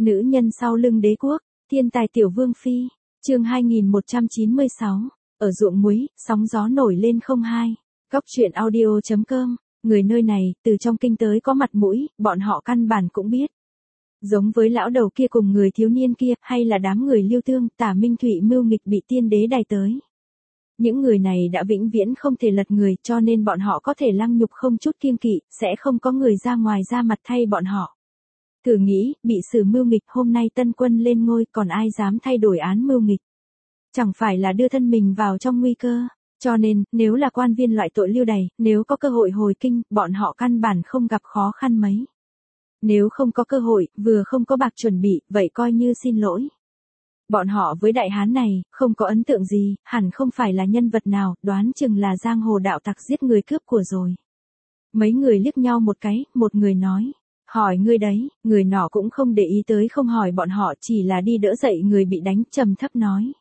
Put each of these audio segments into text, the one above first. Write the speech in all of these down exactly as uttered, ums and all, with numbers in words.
Nữ nhân sau lưng đế quốc, thiên tài tiểu vương phi, chương hai nghìn một trăm chín mươi sáu, ở ruộng muối, sóng gió nổi lên không hai, góc truyện audio chấm com, người nơi này, từ trong kinh tới có mặt mũi, bọn họ căn bản cũng biết. Giống với lão đầu kia cùng người thiếu niên kia, hay là đám người Lưu Tương, Tả Minh Thụy mưu nghịch bị tiên đế đày tới. Những người này đã vĩnh viễn không thể lật người, cho nên bọn họ có thể lăng nhục không chút kiêng kỵ, sẽ không có người ra ngoài ra mặt thay bọn họ. Thử nghĩ, bị xử mưu nghịch, hôm nay tân quân lên ngôi, còn ai dám thay đổi án mưu nghịch. Chẳng phải là đưa thân mình vào trong nguy cơ. Cho nên, nếu là quan viên loại tội lưu đày, nếu có cơ hội hồi kinh, bọn họ căn bản không gặp khó khăn mấy. Nếu không có cơ hội, vừa không có bạc chuẩn bị, vậy coi như xin lỗi. Bọn họ với đại hán này, không có ấn tượng gì, hẳn không phải là nhân vật nào, đoán chừng là giang hồ đạo tặc giết người cướp của rồi. Mấy người liếc nhau một cái, một người nói, hỏi ngươi đấy, người nọ cũng không để ý tới không hỏi bọn họ, chỉ là đi đỡ dậy người bị đánh, trầm thấp nói.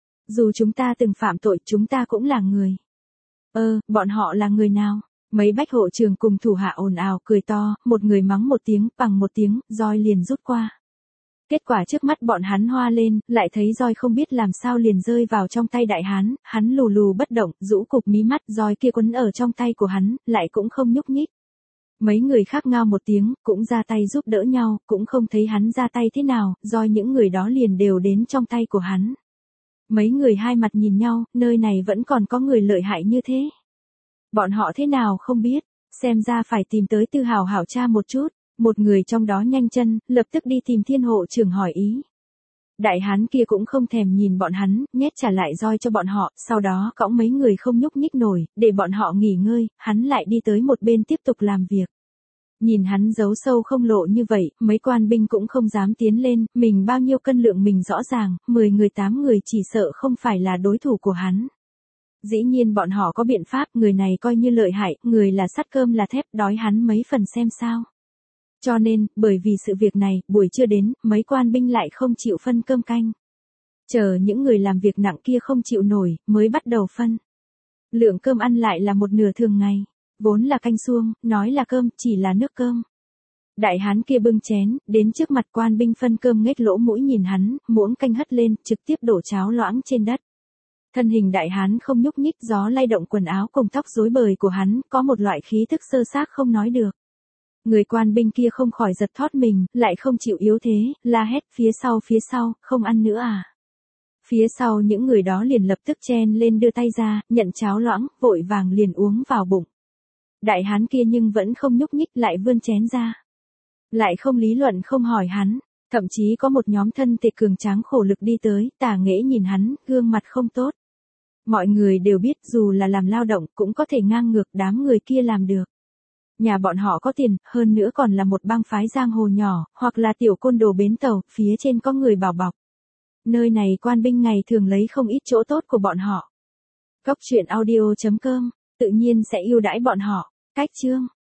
Dù chúng ta từng phạm tội, chúng ta cũng là người. Ơ, bọn họ là người nào? Mấy bách hộ trường cùng thủ hạ ồn ào cười to, một người mắng một tiếng, bằng một tiếng, roi liền rút qua. Kết quả trước mắt bọn hắn hoa lên, lại thấy roi không biết làm sao liền rơi vào trong tay đại hán, hắn lù lù bất động, rũ cụp mí mắt, roi kia quấn ở trong tay của hắn, lại cũng không nhúc nhích. Mấy người khác ngao một tiếng, cũng ra tay giúp đỡ nhau, cũng không thấy hắn ra tay thế nào, roi những người đó liền đều đến trong tay của hắn. Mấy người hai mặt nhìn nhau, nơi này vẫn còn có người lợi hại như thế. Bọn họ thế nào không biết, xem ra phải tìm tới Tư Hào hảo tra một chút. Một người trong đó nhanh chân, lập tức đi tìm thiên hộ trưởng hỏi ý. Đại hán kia cũng không thèm nhìn bọn hắn, nhét trả lại roi cho bọn họ, sau đó cõng mấy người không nhúc nhích nổi, để bọn họ nghỉ ngơi, hắn lại đi tới một bên tiếp tục làm việc. Nhìn hắn giấu sâu không lộ như vậy, mấy quan binh cũng không dám tiến lên, mình bao nhiêu cân lượng mình rõ ràng, mười người tám người chỉ sợ không phải là đối thủ của hắn. Dĩ nhiên bọn họ có biện pháp, người này coi như lợi hại, người là sắt cơm là thép, đói hắn mấy phần xem sao. Cho nên, bởi vì sự việc này, buổi trưa đến, mấy quan binh lại không chịu phân cơm canh. Chờ những người làm việc nặng kia không chịu nổi, mới bắt đầu phân. Lượng cơm ăn lại là một nửa thường ngày. Vốn là canh suông, nói là cơm, chỉ là nước cơm. Đại hán kia bưng chén, đến trước mặt quan binh phân cơm nghếch lỗ mũi nhìn hắn, muỗng canh hất lên, trực tiếp đổ cháo loãng trên đất. Thân hình đại hán không nhúc nhích, gió lay động quần áo cùng tóc rối bời của hắn, có một loại khí thức sơ xác không nói được. Người quan binh kia không khỏi giật thót mình, lại không chịu yếu thế, la hét phía sau phía sau, không ăn nữa à. Phía sau những người đó liền lập tức chen lên đưa tay ra, nhận cháo loãng, vội vàng liền uống vào bụng. Đại hán kia nhưng vẫn không nhúc nhích, lại vươn chén ra. Lại không lý luận không hỏi hắn, thậm chí có một nhóm thân thể cường tráng khổ lực đi tới, Tả Nghễ nhìn hắn, gương mặt không tốt. Mọi người đều biết dù là làm lao động cũng có thể ngang ngược, đám người kia làm được. Nhà bọn họ có tiền, hơn nữa còn là một bang phái giang hồ nhỏ, hoặc là tiểu côn đồ bến tàu, phía trên có người bảo bọc. Nơi này quan binh ngày thường lấy không ít chỗ tốt của bọn họ. Góc truyện audio chấm com, tự nhiên sẽ ưu đãi bọn họ. Cách chương